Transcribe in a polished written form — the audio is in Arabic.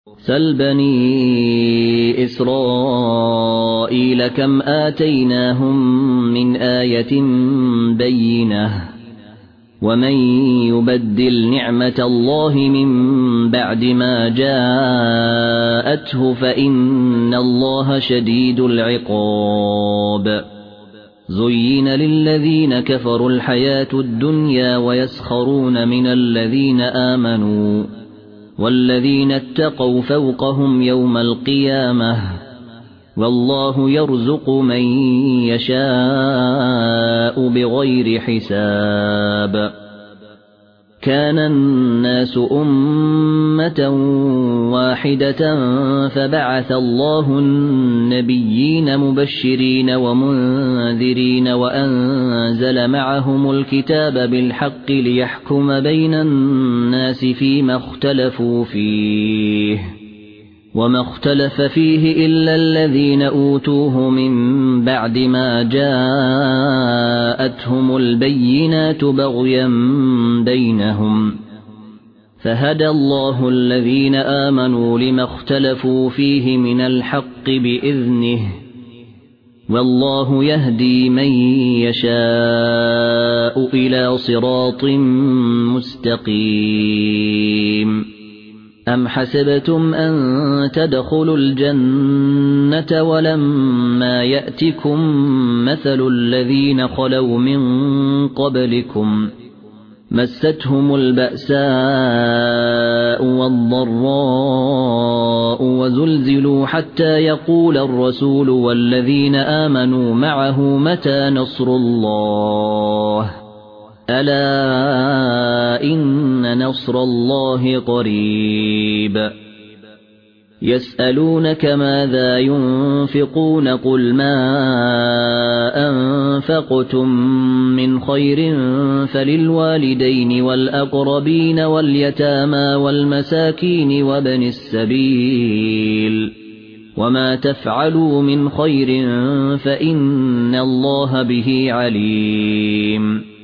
سل بني إسرائيل كم آتيناهم من آية بينة ومن يبدل نعمة الله من بعد ما جاءته فإن الله شديد العقاب زين للذين كفروا الحياة الدنيا ويسخرون من الذين آمنوا والذين اتقوا فوقهم يوم القيامة والله يرزق من يشاء بغير حساب كان الناس أمة واحدة فبعث الله النبيين مبشرين ومنذرين وأنزل معهم الكتاب بالحق ليحكم بين الناس فيما اختلفوا فيه وما اختلف فيه إلا الذين أوتوه من بعد ما جاءتهم البينات بغيا بينهم فهدى الله الذين آمنوا لما اختلفوا فيه من الحق بإذنه والله يهدي من يشاء إلى صراط مستقيم أم حسبتم أن تدخلوا الجنة ولما يأتكم مثل الذين خلوا من قبلكم مستهم البأساء والضراء وزلزلوا حتى يقول الرسول والذين آمنوا معه متى نصر الله ألا إن نصر الله قريب يسألونك ماذا ينفقون قل ما أنفقتم من خير فللوالدين والأقربين واليتامى والمساكين وابن السبيل وما تفعلوا من خير فإن الله به عليم